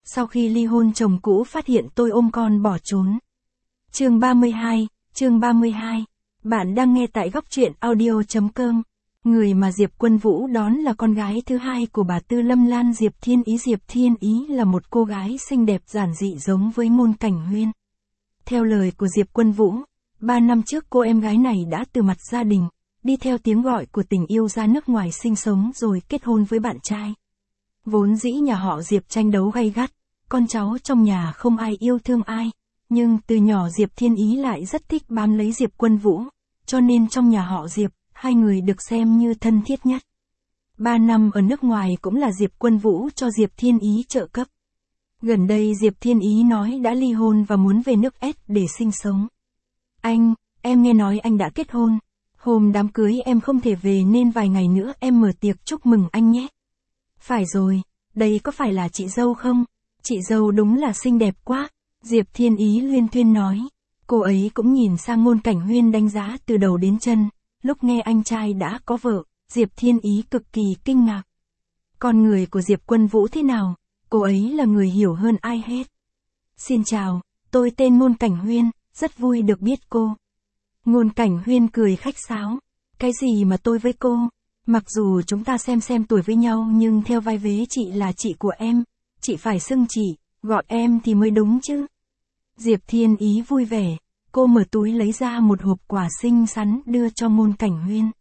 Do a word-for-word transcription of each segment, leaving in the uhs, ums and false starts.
sau khi ly hôn chồng cũ phát hiện tôi ôm con bỏ trốn. Chương ba mươi hai, chương ba mươi hai. Bạn đang nghe tại góc truyện audio chấm com. Người mà Diệp Quân Vũ đón là con gái thứ hai của bà Tư Lâm Lan Diệp Thiên Ý. Diệp Thiên Ý là một cô gái xinh đẹp giản dị giống với Ngôn Cảnh Huyên. Theo lời của Diệp Quân Vũ, ba năm trước cô em gái này đã từ mặt gia đình, đi theo tiếng gọi của tình yêu ra nước ngoài sinh sống rồi kết hôn với bạn trai. Vốn dĩ nhà họ Diệp tranh đấu gay gắt, con cháu trong nhà không ai yêu thương ai, nhưng từ nhỏ Diệp Thiên Ý lại rất thích bám lấy Diệp Quân Vũ, cho nên trong nhà họ Diệp, hai người được xem như thân thiết nhất. Ba năm ở nước ngoài cũng là Diệp Quân Vũ cho Diệp Thiên Ý trợ cấp. Gần đây Diệp Thiên Ý nói đã ly hôn và muốn về nước S để sinh sống. Anh, em nghe nói anh đã kết hôn. Hôm đám cưới em không thể về nên vài ngày nữa em mở tiệc chúc mừng anh nhé. Phải rồi, đây có phải là chị dâu không? Chị dâu đúng là xinh đẹp quá. Diệp Thiên Ý luyên thuyên nói. Cô ấy cũng nhìn sang Ngôn Cảnh Huyên đánh giá từ đầu đến chân. Lúc nghe anh trai đã có vợ, Diệp Thiên Ý cực kỳ kinh ngạc. Con người của Diệp Quân Vũ thế nào? Cô ấy là người hiểu hơn ai hết. Xin chào, tôi tên Ngôn Cảnh Huyên, rất vui được biết cô. Ngôn Cảnh Huyên cười khách sáo. Cái gì mà tôi với cô? Mặc dù chúng ta xem xem tuổi với nhau nhưng theo vai vế chị là chị của em. Chị phải xưng chị, gọi em thì mới đúng chứ. Diệp Thiên Ý vui vẻ. Cô mở túi lấy ra một hộp quà xinh xắn đưa cho Ngôn Cảnh Huyên.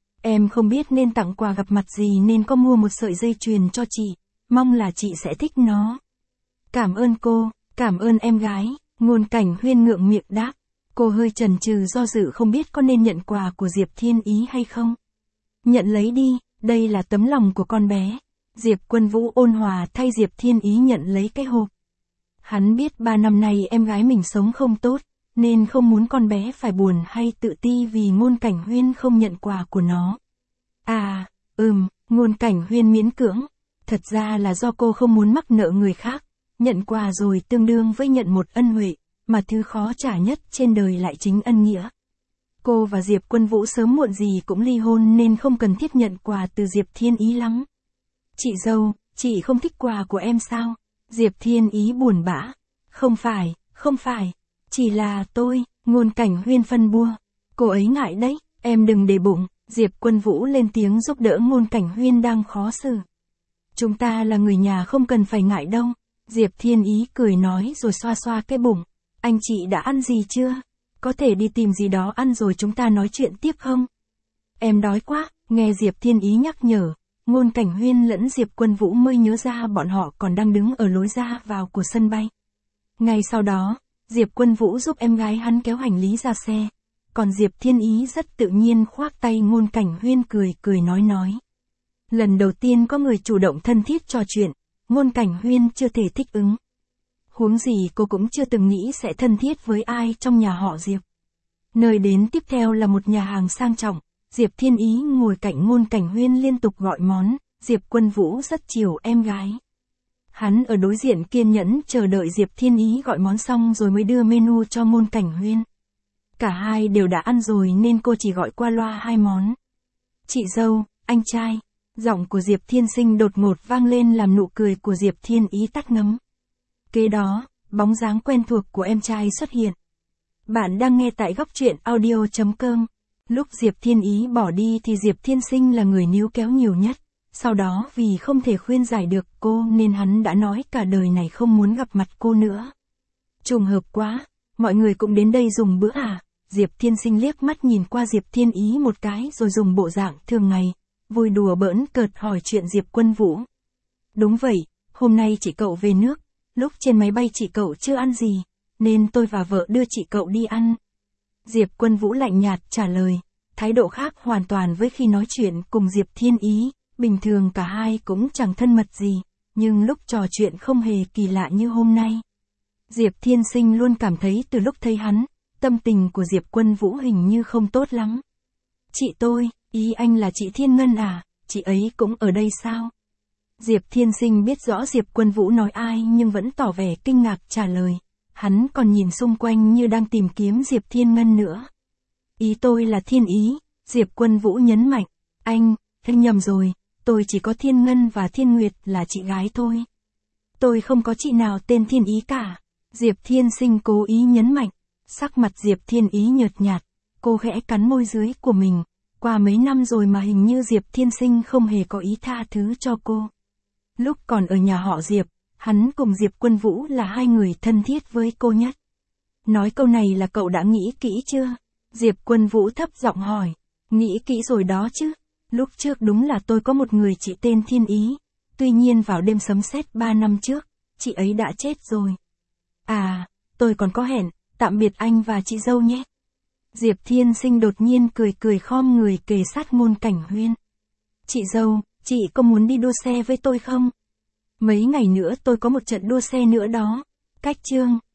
Em không biết nên tặng quà gặp mặt gì nên có mua một sợi dây chuyền cho chị. Mong là chị sẽ thích nó. Cảm ơn cô, cảm ơn em gái. Ngôn Cảnh Huyên ngượng miệng đáp. Cô hơi chần chừ do dự không biết có nên nhận quà của Diệp Thiên Ý hay không. Nhận lấy đi, đây là tấm lòng của con bé. Diệp Quân Vũ ôn hòa thay Diệp Thiên Ý nhận lấy cái hộp. Hắn biết ba năm nay em gái mình sống không tốt, nên không muốn con bé phải buồn hay tự ti vì Ngôn Cảnh Huyên không nhận quà của nó. À, ừm, Ngôn Cảnh Huyên miễn cưỡng. Thật ra là do cô không muốn mắc nợ người khác. Nhận quà rồi tương đương với nhận một ân huệ, mà thứ khó trả nhất trên đời lại chính ân nghĩa. Cô và Diệp Quân Vũ sớm muộn gì cũng ly hôn nên không cần thiết nhận quà từ Diệp Thiên Ý lắm. Chị dâu, chị không thích quà của em sao? Diệp Thiên Ý buồn bã. Không phải, không phải. Chỉ là tôi, Ngôn Cảnh Huyên phân bua. Cô ấy ngại đấy, em đừng để bụng. Diệp Quân Vũ lên tiếng giúp đỡ Ngôn Cảnh Huyên đang khó xử. Chúng ta là người nhà không cần phải ngại đâu. Diệp Thiên Ý cười nói rồi xoa xoa cái bụng. Anh chị đã ăn gì chưa? Có thể đi tìm gì đó ăn rồi chúng ta nói chuyện tiếp không? Em đói quá, nghe Diệp Thiên Ý nhắc nhở. Ngôn Cảnh Huyên lẫn Diệp Quân Vũ mới nhớ ra bọn họ còn đang đứng ở lối ra vào của sân bay. Ngay sau đó, Diệp Quân Vũ giúp em gái hắn kéo hành lý ra xe. Còn Diệp Thiên Ý rất tự nhiên khoác tay Ngôn Cảnh Huyên cười cười nói nói. Lần đầu tiên có người chủ động thân thiết trò chuyện, Ngôn Cảnh Huyên chưa thể thích ứng. Huống gì cô cũng chưa từng nghĩ sẽ thân thiết với ai trong nhà họ Diệp. Nơi đến tiếp theo là một nhà hàng sang trọng, Diệp Thiên Ý ngồi cạnh Ngôn Cảnh Huyên liên tục gọi món, Diệp Quân Vũ rất chiều em gái. Hắn ở đối diện kiên nhẫn chờ đợi Diệp Thiên Ý gọi món xong rồi mới đưa menu cho Ngôn Cảnh Huyên. Cả hai đều đã ăn rồi nên cô chỉ gọi qua loa hai món. Chị dâu, anh trai. Giọng của Diệp Thiên Sinh đột ngột vang lên làm nụ cười của Diệp Thiên Ý tắt ngấm. Kế đó, bóng dáng quen thuộc của em trai xuất hiện. Bạn đang nghe tại góc truyện audio chấm com. Lúc Diệp Thiên Ý bỏ đi thì Diệp Thiên Sinh là người níu kéo nhiều nhất. Sau đó vì không thể khuyên giải được cô nên hắn đã nói cả đời này không muốn gặp mặt cô nữa. Trùng hợp quá, mọi người cũng đến đây dùng bữa à? Diệp Thiên Sinh liếc mắt nhìn qua Diệp Thiên Ý một cái rồi dùng bộ dạng thường ngày, vui đùa bỡn cợt hỏi chuyện Diệp Quân Vũ. Đúng vậy, hôm nay chị cậu về nước, lúc trên máy bay chị cậu chưa ăn gì, nên tôi và vợ đưa chị cậu đi ăn. Diệp Quân Vũ lạnh nhạt trả lời, thái độ khác hoàn toàn với khi nói chuyện cùng Diệp Thiên Ý, bình thường cả hai cũng chẳng thân mật gì, nhưng lúc trò chuyện không hề kỳ lạ như hôm nay. Diệp Thiên Sinh luôn cảm thấy từ lúc thấy hắn, tâm tình của Diệp Quân Vũ hình như không tốt lắm. Chị tôi, ý anh là chị Thiên Ngân à, chị ấy cũng ở đây sao? Diệp Thiên Sinh biết rõ Diệp Quân Vũ nói ai nhưng vẫn tỏ vẻ kinh ngạc trả lời. Hắn còn nhìn xung quanh như đang tìm kiếm Diệp Thiên Ngân nữa. Ý tôi là Thiên Ý, Diệp Quân Vũ nhấn mạnh. Anh, anh nhầm rồi, tôi chỉ có Thiên Ngân và Thiên Nguyệt là chị gái thôi. Tôi không có chị nào tên Thiên Ý cả. Diệp Thiên Sinh cố ý nhấn mạnh. Sắc mặt Diệp Thiên Ý nhợt nhạt. Cô khẽ cắn môi dưới của mình. Qua mấy năm rồi mà hình như Diệp Thiên Sinh không hề có ý tha thứ cho cô. Lúc còn ở nhà họ Diệp, hắn cùng Diệp Quân Vũ là hai người thân thiết với cô nhất. Nói câu này là cậu đã nghĩ kỹ chưa? Diệp Quân Vũ thấp giọng hỏi. Nghĩ kỹ rồi đó chứ. Lúc trước đúng là tôi có một người chị tên Thiên Ý. Tuy nhiên vào đêm sấm sét ba năm trước, chị ấy đã chết rồi. À, tôi còn có hẹn, tạm biệt anh và chị dâu nhé. Diệp Thiên Sinh đột nhiên cười cười khom người kề sát Ngôn Cảnh Huyên. Chị dâu, chị có muốn đi đua xe với tôi không? Mấy ngày nữa tôi có một trận đua xe nữa đó. Cách Chương.